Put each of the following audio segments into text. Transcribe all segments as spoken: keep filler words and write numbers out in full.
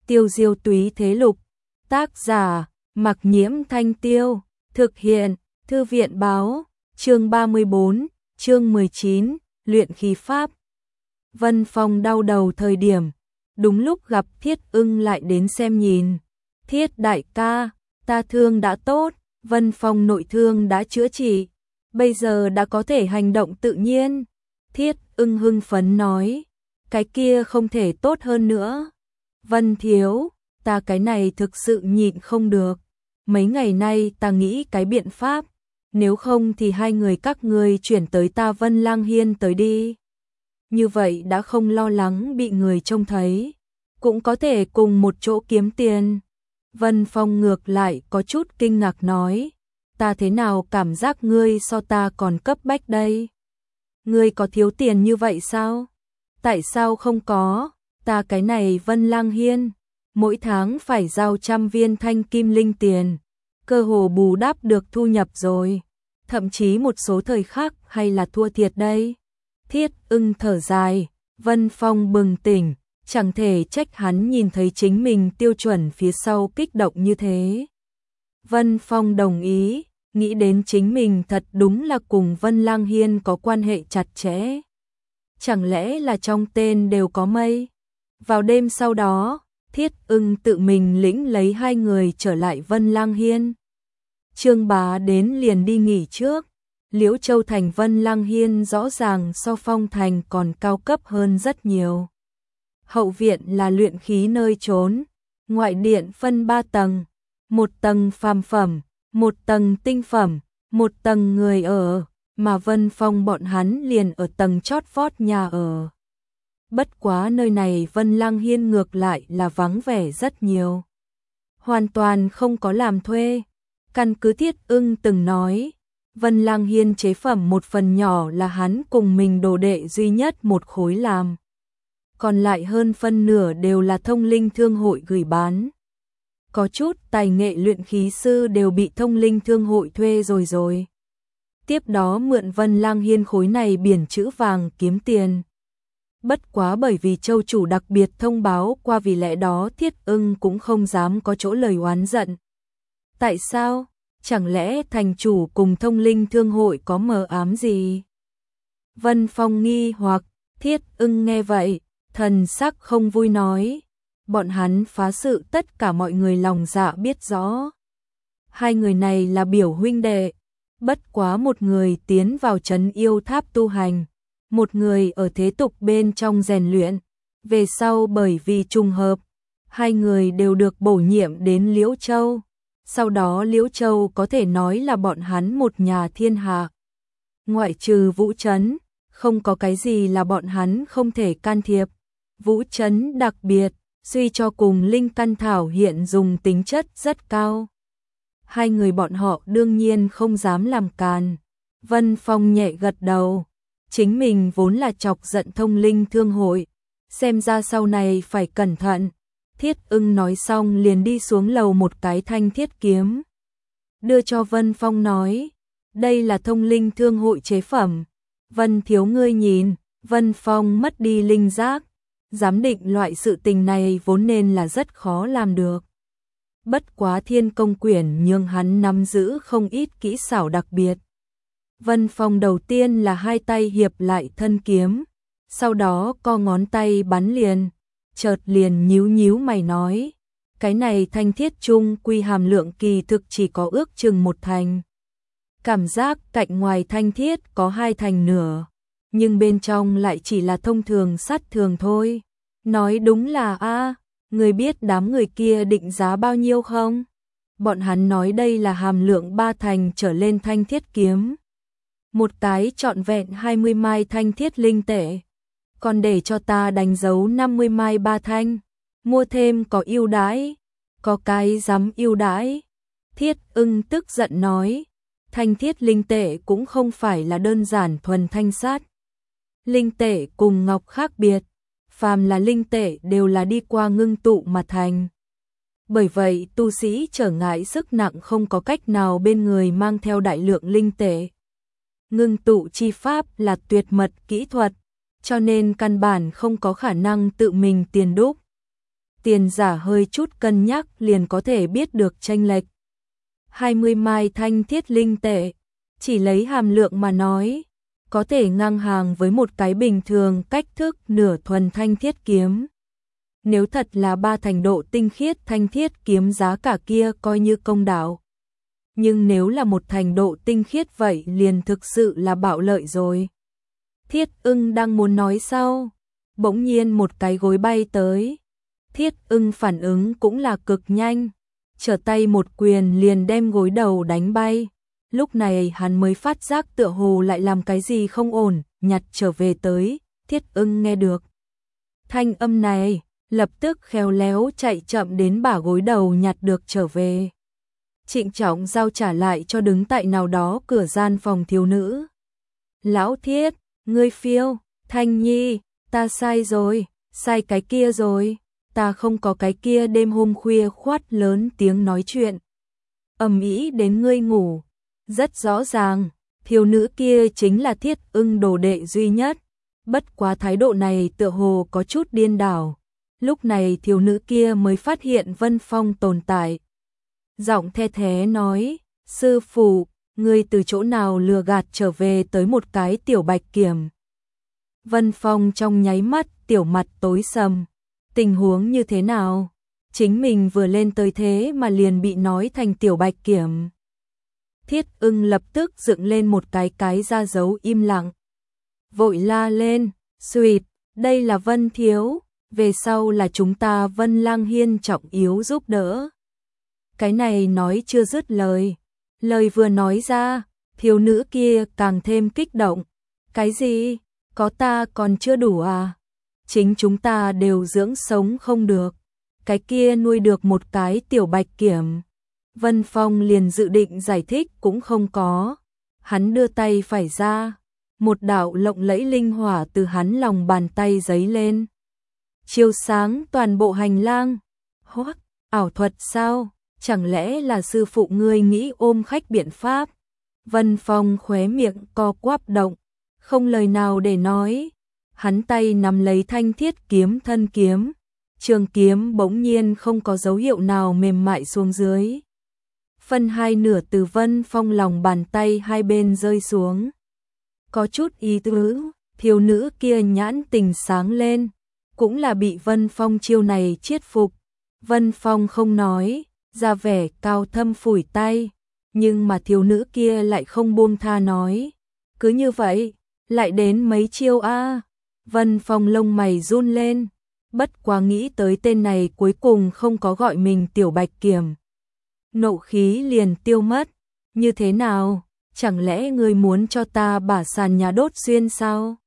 Tiêu diêu túy thế lục. Tác giả, Mặc Nhiễm Thanh Tiêu. Thực hiện, Thư viện báo. Chương ba mươi bốn, chương mười chín, luyện khí pháp. Vân Phong đau đầu thời điểm, đúng lúc gặp Thiết Ưng lại đến xem nhìn. Thiết đại ca, ta thương đã tốt, Vân Phong nội thương đã chữa trị, bây giờ đã có thể hành động tự nhiên. Thiết Ưng hưng phấn nói, cái kia không thể tốt hơn nữa. Vân thiếu, ta cái này thực sự nhịn không được. Mấy ngày nay ta nghĩ cái biện pháp, nếu không thì hai người các ngươi chuyển tới ta Vân Lang Hiên tới đi. Như vậy đã không lo lắng bị người trông thấy, cũng có thể cùng một chỗ kiếm tiền. Vân Phong ngược lại có chút kinh ngạc nói, ta thế nào cảm giác ngươi so ta còn cấp bách đây? Ngươi có thiếu tiền như vậy sao? Tại sao không có? Ta cái này Vân Lang Hiên, mỗi tháng phải giao trăm viên thanh kim linh tiền, cơ hồ bù đắp được thu nhập rồi, thậm chí một số thời khắc hay là thua thiệt đây. Thiết Ưng thở dài, Vân Phong bừng tỉnh, chẳng thể trách hắn nhìn thấy chính mình tiêu chuẩn phía sau kích động như thế. Vân Phong đồng ý, nghĩ đến chính mình thật đúng là cùng Vân Lang Hiên có quan hệ chặt chẽ. Chẳng lẽ là trong tên đều có mây? Vào đêm sau đó, Thiết Ưng tự mình lĩnh lấy hai người trở lại Vân Lang Hiên. Trương Bá đến liền đi nghỉ trước. Liễu Châu thành Vân Lang Hiên rõ ràng so Phong thành còn cao cấp hơn rất nhiều. Hậu viện là luyện khí nơi trốn, ngoại điện phân ba tầng, một tầng phàm phẩm, một tầng tinh phẩm, một tầng người ở, mà Vân Phong bọn hắn liền ở tầng chót vót nhà ở. Bất quá nơi này Vân Lang Hiên ngược lại là vắng vẻ rất nhiều. Hoàn toàn không có làm thuê. Căn cứ Thiết Ưng từng nói, Vân Lang Hiên chế phẩm một phần nhỏ là hắn cùng mình đồ đệ duy nhất một khối làm. Còn lại hơn phân nửa đều là thông linh thương hội gửi bán. Có chút tài nghệ luyện khí sư đều bị thông linh thương hội thuê rồi rồi. Tiếp đó mượn Vân Lang Hiên khối này biển chữ vàng kiếm tiền. Bất quá bởi vì châu chủ đặc biệt thông báo qua, vì lẽ đó Thiết Ưng cũng không dám có chỗ lời oán giận. Tại sao? Chẳng lẽ thành chủ cùng thông linh thương hội có mờ ám gì? Vân Phong nghi hoặc, Thiết Ưng nghe vậy, thần sắc không vui nói, bọn hắn phá sự tất cả mọi người lòng dạ biết rõ. Hai người này là biểu huynh đệ, bất quá một người tiến vào trấn yêu tháp tu hành, một người ở thế tục bên trong rèn luyện. Về sau bởi vì trùng hợp, hai người đều được bổ nhiệm đến Liễu Châu. Sau đó Liễu Châu có thể nói là bọn hắn một nhà thiên hạ. Ngoại trừ Vũ Trấn, không có cái gì là bọn hắn không thể can thiệp. Vũ Trấn đặc biệt, suy cho cùng linh căn thảo hiện dùng tính chất rất cao. Hai người bọn họ đương nhiên không dám làm càn. Vân Phong nhẹ gật đầu, chính mình vốn là chọc giận thông linh thương hội, xem ra sau này phải cẩn thận. Thiết Ưng nói xong liền đi xuống lầu một cái thanh thiết kiếm, đưa cho Vân Phong nói, đây là thông linh thương hội chế phẩm. Vân thiếu ngươi nhìn. Vân Phong mất đi linh giác, giám định loại sự tình này vốn nên là rất khó làm được. Bất quá Thiên Công Quyển nhường hắn nắm giữ không ít kỹ xảo đặc biệt. Vân Phong đầu tiên là hai tay hiệp lại thân kiếm, sau đó co ngón tay bắn liền, chợt liền nhíu nhíu mày nói, cái này thanh thiết trung quy hàm lượng kỳ thực chỉ có ước chừng một thành. Cảm giác cạnh ngoài thanh thiết có hai thành nửa, nhưng bên trong lại chỉ là thông thường sắt thường thôi. Nói đúng là a, người biết đám người kia định giá bao nhiêu không? Bọn hắn nói đây là hàm lượng ba thành trở lên thanh thiết kiếm. Một cái trọn vẹn hai mươi mai thanh thiết linh tệ. Còn để cho ta đánh dấu năm mươi mai ba thanh, mua thêm có ưu đãi. Có cái dám ưu đãi? Thiết Ưng tức giận nói, thanh thiết linh tệ cũng không phải là đơn giản thuần thanh sát. Linh tệ cùng ngọc khác biệt, phàm là linh tệ đều là đi qua ngưng tụ mà thành. Bởi vậy tu sĩ trở ngại sức nặng không có cách nào bên người mang theo đại lượng linh tệ. Ngưng tụ chi pháp là tuyệt mật kỹ thuật, cho nên căn bản không có khả năng tự mình tiền đúc. tiền giả hơi chút cân nhắc liền có thể biết được chênh lệch. hai mươi mai thanh thiết linh tệ, chỉ lấy hàm lượng mà nói, có thể ngang hàng với một cái bình thường cách thức nửa thuần thanh thiết kiếm. Nếu thật là ba thành độ tinh khiết thanh thiết kiếm giá cả kia coi như công đạo. Nhưng nếu là một thành độ tinh khiết vậy liền thực sự là bạo lợi rồi. Thiết Ưng đang muốn nói sau, bỗng nhiên một cái gối bay tới. Thiết Ưng phản ứng cũng là cực nhanh, trở tay một quyền liền đem gối đầu đánh bay. Lúc này hắn mới phát giác tựa hồ lại làm cái gì không ổn, nhặt trở về tới. Thiết Ưng nghe được thanh âm này, lập tức khéo léo chạy chậm đến bả gối đầu nhặt được trở về. Trịnh trọng giao trả lại cho đứng tại nào đó cửa gian phòng thiếu nữ. Lão Thiết, ngươi phiêu, Thanh Nhi, ta sai rồi, sai cái kia rồi, ta không có cái kia. Đêm hôm khuya khoát lớn tiếng nói chuyện, ầm ĩ đến ngươi ngủ. Rất rõ ràng, thiếu nữ kia chính là Thiết Ưng đồ đệ duy nhất, bất quá thái độ này tựa hồ có chút điên đảo. Lúc này thiếu nữ kia mới phát hiện Vân Phong tồn tại. Giọng the thế nói, sư phụ, ngươi từ chỗ nào lừa gạt trở về tới một cái tiểu bạch kiểm. Vân Phong trong nháy mắt tiểu mặt tối sầm, tình huống như thế nào? Chính mình vừa lên tới thế mà liền bị nói thành tiểu bạch kiểm. Thiết Ưng lập tức dựng lên một cái cái ra dấu im lặng. Vội la lên, suýt, đây là Vân thiếu, về sau là chúng ta Vân Lang Hiên trọng yếu giúp đỡ. Cái này nói chưa dứt lời, lời vừa nói ra, thiếu nữ kia càng thêm kích động. Cái gì? Có ta còn chưa đủ à? Chính chúng ta đều dưỡng sống không được, cái kia nuôi được một cái tiểu bạch kiểm. Vân Phong liền dự định giải thích cũng không có. Hắn đưa tay phải ra, một đạo lộng lẫy linh hỏa từ hắn lòng bàn tay giấy lên, chiếu sáng toàn bộ hành lang. Hoắc, ảo thuật sao? Chẳng lẽ là sư phụ ngươi nghĩ ôm khách biện pháp? Vân Phong khóe miệng co quắp động, không lời nào để nói. Hắn tay nắm lấy thanh thiết kiếm thân kiếm, trường kiếm bỗng nhiên không có dấu hiệu nào mềm mại xuống dưới. Phân hai nửa từ Vân Phong lòng bàn tay hai bên rơi xuống. Có chút ý tứ, thiếu nữ kia nhãn tình sáng lên, cũng là bị Vân Phong chiêu này chiết phục. Vân Phong không nói, ra vẻ cao thâm phủi tay, nhưng mà thiếu nữ kia lại không buông tha nói. Cứ như vậy, lại đến mấy chiêu a? À? Vân Phong lông mày run lên, bất quá nghĩ tới tên này cuối cùng không có gọi mình tiểu bạch kiểm. Nộ khí liền tiêu mất. Như thế nào? Chẳng lẽ ngươi muốn cho ta bả sàn nhà đốt xuyên sao?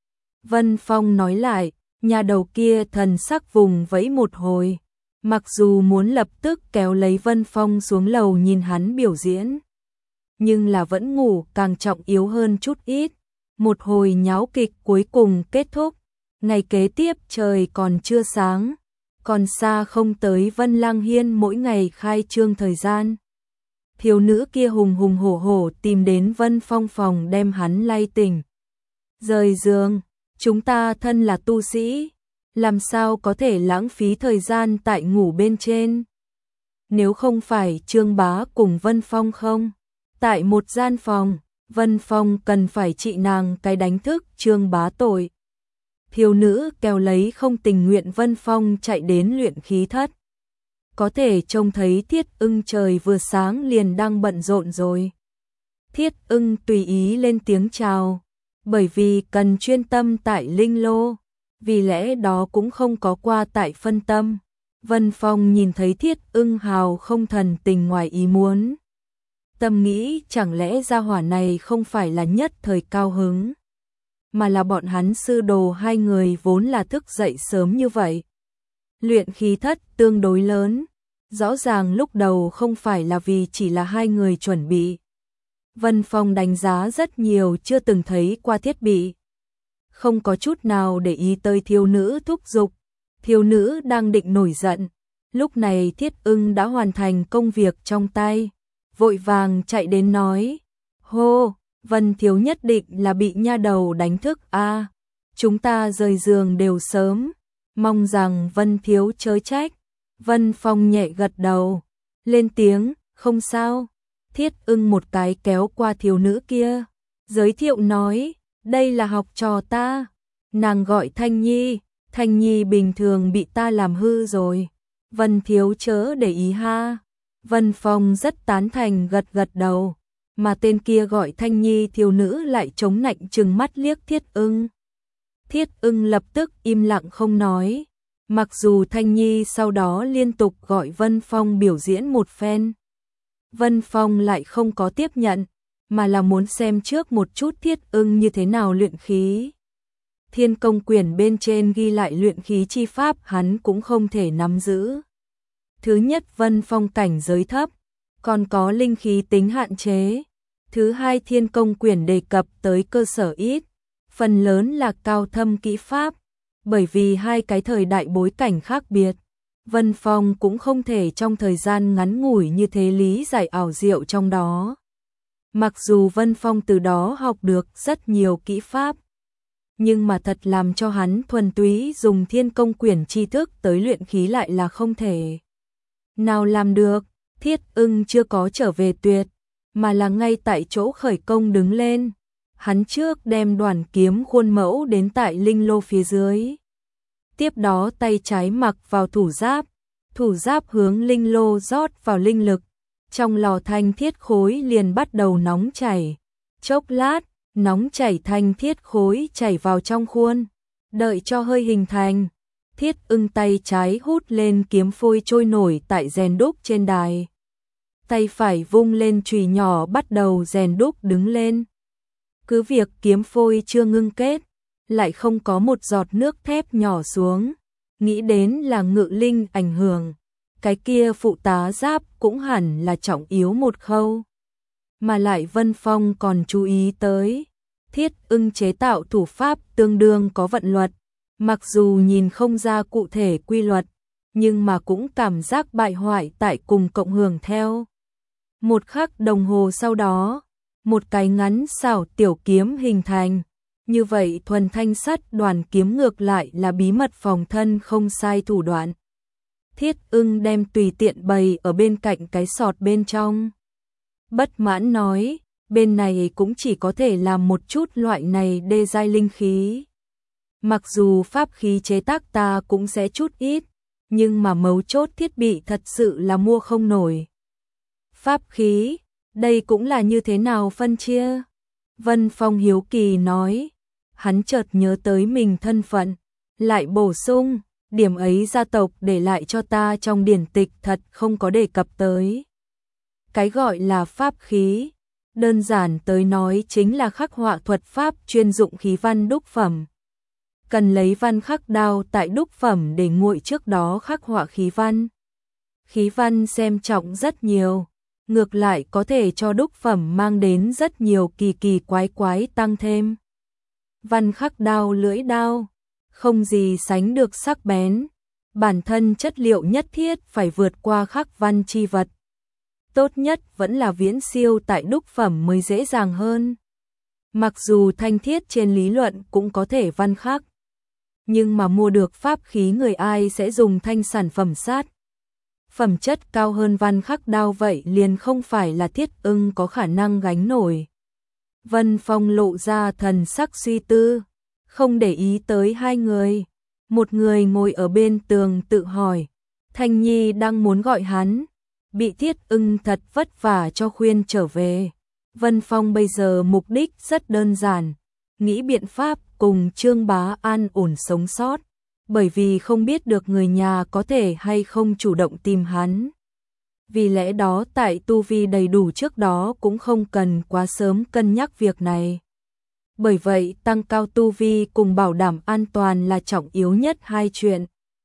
Vân Phong nói lại, nhà đầu kia thần sắc vùng vẫy một hồi. Mặc dù muốn lập tức kéo lấy Vân Phong xuống lầu nhìn hắn biểu diễn, nhưng là vẫn ngủ càng trọng yếu hơn chút ít. Một hồi nháo kịch cuối cùng kết thúc. Ngày kế tiếp trời còn chưa sáng, còn xa không tới Vân Lang Hiên mỗi ngày khai trương thời gian. Thiếu nữ kia hùng hùng hổ hổ tìm đến Vân Phong phòng đem hắn lay tỉnh. Rời giường, chúng ta thân là tu sĩ, làm sao có thể lãng phí thời gian tại ngủ bên trên. Nếu không phải Trương Bá cùng Vân Phong không, tại một gian phòng, Vân Phong cần phải trị nàng cái đánh thức Trương Bá tội. Thiếu nữ kéo lấy không tình nguyện Vân Phong chạy đến luyện khí thất. Có thể trông thấy Thiết Ưng trời vừa sáng liền đang bận rộn rồi. Thiết Ưng tùy ý lên tiếng chào, bởi vì cần chuyên tâm tại linh lô, vì lẽ đó cũng không có qua tại phân tâm. Vân Phong nhìn thấy Thiết Ưng hào không thần tình ngoài ý muốn. Tâm nghĩ chẳng lẽ gia hỏa này không phải là nhất thời cao hứng, mà là bọn hắn sư đồ hai người vốn là thức dậy sớm như vậy. Luyện khí thất tương đối lớn, rõ ràng lúc đầu không phải là vì chỉ là hai người chuẩn bị. Vân Phong đánh giá rất nhiều chưa từng thấy qua thiết bị, không có chút nào để ý tới thiếu nữ thúc giục. Thiếu nữ đang định nổi giận, lúc này Thiết Ưng đã hoàn thành công việc trong tay, vội vàng chạy đến nói: hô, Vân thiếu nhất định là bị nha đầu đánh thức a, à, chúng ta rời giường đều sớm, mong rằng Vân thiếu chớ trách. Vân Phong nhẹ gật đầu, lên tiếng, không sao. Thiết Ưng một cái kéo qua thiếu nữ kia, giới thiệu nói, đây là học trò ta, nàng gọi Thanh Nhi, Thanh Nhi bình thường bị ta làm hư rồi. Vân thiếu chớ để ý ha. Vân Phong rất tán thành gật gật đầu, mà tên kia gọi Thanh Nhi thiếu nữ lại chống nạnh trừng mắt liếc Thiết Ưng. Thiết Ưng lập tức im lặng không nói, mặc dù Thanh Nhi sau đó liên tục gọi Vân Phong biểu diễn một phen. Vân Phong lại không có tiếp nhận, mà là muốn xem trước một chút Thiết Ưng như thế nào luyện khí. Thiên công quyển bên trên ghi lại luyện khí chi pháp hắn cũng không thể nắm giữ. Thứ nhất, Vân Phong cảnh giới thấp, còn có linh khí tính hạn chế. Thứ hai, thiên công quyển đề cập tới cơ sở ít, phần lớn là cao thâm kỹ pháp. Bởi vì hai cái thời đại bối cảnh khác biệt, Vân Phong cũng không thể trong thời gian ngắn ngủi như thế lý giải ảo diệu trong đó. Mặc dù Vân Phong từ đó học được rất nhiều kỹ pháp, nhưng mà thật làm cho hắn thuần túy dùng thiên công quyển tri thức tới luyện khí lại là không thể. Nào làm được, Thiết Ưng chưa có trở về tuyệt, mà là ngay tại chỗ khởi công đứng lên. Hắn trước đem đoàn kiếm khuôn mẫu đến tại linh lô phía dưới. Tiếp đó tay trái mặc vào thủ giáp, thủ giáp hướng linh lô rót vào linh lực. Trong lò thanh thiết khối liền bắt đầu nóng chảy. Chốc lát, nóng chảy thanh thiết khối chảy vào trong khuôn. Đợi cho hơi hình thành, Thiết Ưng tay trái hút lên kiếm phôi trôi nổi tại rèn đúc trên đài. Tay phải vung lên chùy nhỏ bắt đầu rèn đúc đứng lên. Cứ việc kiếm phôi chưa ngưng kết, lại không có một giọt nước thép nhỏ xuống. Nghĩ đến là ngự linh ảnh hưởng, cái kia phụ tá giáp cũng hẳn là trọng yếu một khâu. Mà lại Vân Phong còn chú ý tới, Thiết Ưng chế tạo thủ pháp tương đương có vận luật, mặc dù nhìn không ra cụ thể quy luật, nhưng mà cũng cảm giác bại hoại tại cùng cộng hưởng theo. Một khắc đồng hồ sau đó, một cái ngắn xảo tiểu kiếm hình thành. Như vậy thuần thanh sắt đoàn kiếm ngược lại là bí mật phòng thân không sai thủ đoạn. Thiết Ưng đem tùy tiện bày ở bên cạnh cái sọt bên trong. Bất mãn nói, bên này cũng chỉ có thể làm một chút loại này đê giai linh khí. Mặc dù pháp khí chế tác ta cũng sẽ chút ít, nhưng mà mấu chốt thiết bị thật sự là mua không nổi. Pháp khí, đây cũng là như thế nào phân chia? Vân Phong hiếu kỳ nói, hắn chợt nhớ tới mình thân phận, lại bổ sung, điểm ấy gia tộc để lại cho ta trong điển tịch thật không có đề cập tới. Cái gọi là pháp khí, đơn giản tới nói chính là khắc họa thuật pháp chuyên dụng khí văn đúc phẩm. Cần lấy văn khắc đao tại đúc phẩm để nguội trước đó khắc họa khí văn. Khí văn xem trọng rất nhiều, ngược lại có thể cho đúc phẩm mang đến rất nhiều kỳ kỳ quái quái tăng thêm. Văn khắc đao lưỡi đao, không gì sánh được sắc bén, bản thân chất liệu nhất thiết phải vượt qua khắc văn chi vật. Tốt nhất vẫn là viễn siêu tại đúc phẩm mới dễ dàng hơn. Mặc dù thanh thiết trên lý luận cũng có thể văn khắc, nhưng mà mua được pháp khí người ai sẽ dùng thanh sản phẩm sát. Phẩm chất cao hơn văn khắc đao vậy liền không phải là Thiết Ưng có khả năng gánh nổi. Vân Phong lộ ra thần sắc suy tư, không để ý tới hai người. Một người ngồi ở bên tường tự hỏi, Thanh Nhi đang muốn gọi hắn, bị Thiết Ưng thật vất vả cho khuyên trở về. Vân Phong bây giờ mục đích rất đơn giản, nghĩ biện pháp cùng Trương Bá an ổn sống sót, bởi vì không biết được người nhà có thể hay không chủ động tìm hắn. Vì lẽ đó tại tu vi đầy đủ trước đó cũng không cần quá sớm cân nhắc việc này. Bởi vậy tăng cao tu vi cùng bảo đảm an toàn là trọng yếu nhất hai chuyện.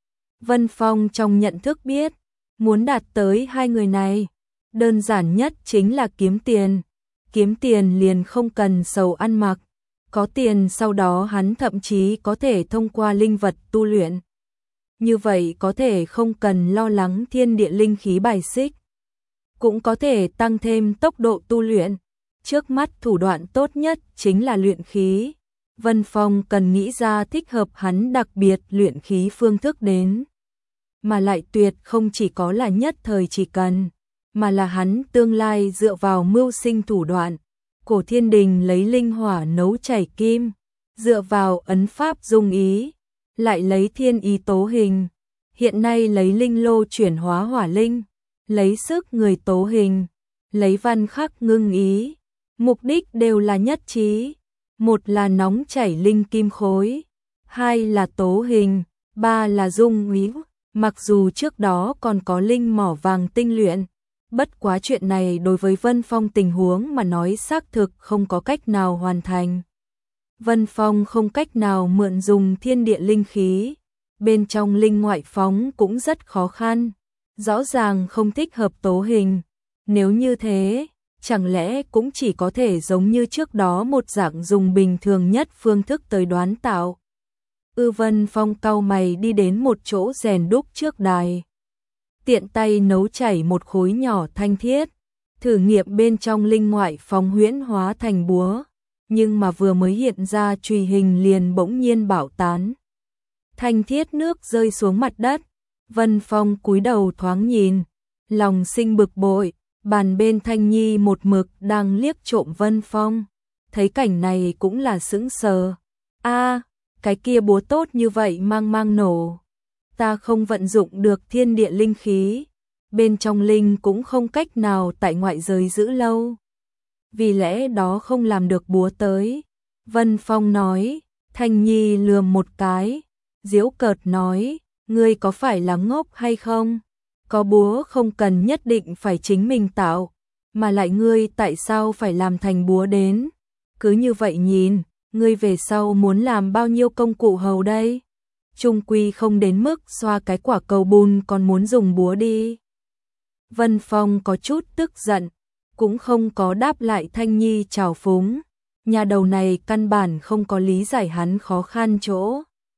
Vân Phong trong nhận thức biết, muốn đạt tới hai người này, đơn giản nhất chính là kiếm tiền. Kiếm tiền liền không cần sầu ăn mặc, có tiền sau đó hắn thậm chí có thể thông qua linh vật tu luyện. Như vậy có thể không cần lo lắng thiên địa linh khí bài xích, cũng có thể tăng thêm tốc độ tu luyện. Trước mắt thủ đoạn tốt nhất chính là luyện khí. Vân Phong cần nghĩ ra thích hợp hắn đặc biệt luyện khí phương thức đến. mà lại tuyệt không chỉ có là nhất thời chỉ cần, mà là hắn tương lai dựa vào mưu sinh thủ đoạn. Cổ Thiên Đình lấy linh hỏa nấu chảy kim, dựa vào ấn pháp dung ý, lại lấy thiên ý tố hình, hiện nay lấy linh lô chuyển hóa hỏa linh, lấy sức người tố hình, lấy văn khắc ngưng ý, mục đích đều là nhất trí, một là nóng chảy linh kim khối, hai là tố hình, ba là dung ý, mặc dù trước đó còn có linh mỏ vàng tinh luyện, bất quá chuyện này đối với Vân Phong tình huống mà nói xác thực không có cách nào hoàn thành. Vân Phong không cách nào mượn dùng thiên địa linh khí, bên trong linh ngoại phóng cũng rất khó khăn, rõ ràng không thích hợp tố hình, nếu như thế, chẳng lẽ cũng chỉ có thể giống như trước đó một dạng dùng bình thường nhất phương thức tới đoán tạo. Ư Vân Phong cau mày đi đến một chỗ rèn đúc trước đài, tiện tay nấu chảy một khối nhỏ thanh thiết, thử nghiệm bên trong linh ngoại phóng huyễn hóa thành búa, nhưng mà vừa mới hiện ra chùy hình liền bỗng nhiên bạo tán. Thanh thiết nước rơi xuống mặt đất, Vân Phong cúi đầu thoáng nhìn, lòng sinh bực bội, bàn bên Thanh Nhi một mực đang liếc trộm Vân Phong, thấy cảnh này cũng là sững sờ. A, cái kia búa tốt như vậy mang mang nổ, ta không vận dụng được thiên địa linh khí, bên trong linh cũng không cách nào tại ngoại giới giữ lâu, vì lẽ đó không làm được búa tới. Vân Phong nói. Thanh Nhi lườm một cái, giễu cợt nói, ngươi có phải là ngốc hay không? Có búa không cần nhất định phải chính mình tạo, mà lại ngươi tại sao phải làm thành búa đến? Cứ như vậy nhìn, ngươi về sau muốn làm bao nhiêu công cụ hầu đây? Trung quy không đến mức xoa cái quả cầu bùn còn muốn dùng búa đi. Vân Phong có chút tức giận, cũng không có đáp lại Thanh Nhi trào phúng. Nhà đầu này căn bản không có lý giải hắn khó khăn chỗ.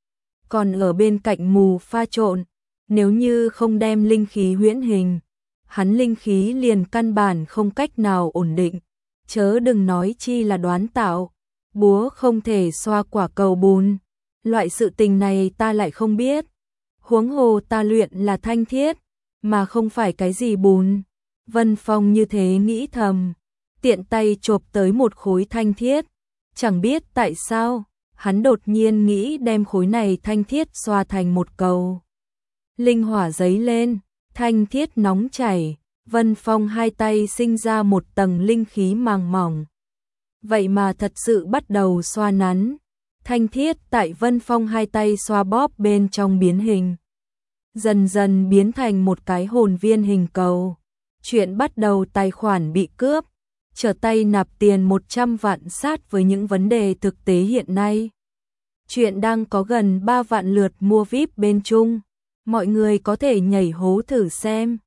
Còn ở bên cạnh mù pha trộn, nếu như không đem linh khí huyễn hình, hắn linh khí liền căn bản không cách nào ổn định, chớ đừng nói chi là đoán tạo, búa không thể xoa quả cầu bùn, loại sự tình này ta lại không biết. Huống hồ ta luyện là thanh thiết, mà không phải cái gì bùn. Vân Phong như thế nghĩ thầm, tiện tay chộp tới một khối thanh thiết, chẳng biết tại sao, hắn đột nhiên nghĩ đem khối này thanh thiết xoa thành một cầu. Linh hỏa giấy lên, thanh thiết nóng chảy, Vân Phong hai tay sinh ra một tầng linh khí màng mỏng. Vậy mà thật sự bắt đầu xoa nắn, thanh thiết tại Vân Phong hai tay xoa bóp bên trong biến hình. Dần dần biến thành một cái hồn viên hình cầu. Chuyện bắt đầu tài khoản bị cướp, trở tay nạp tiền một trăm vạn sát với những vấn đề thực tế hiện nay. Chuyện đang có gần ba vạn lượt mua vi ai pi bên Trung, mọi người có thể nhảy hố thử xem.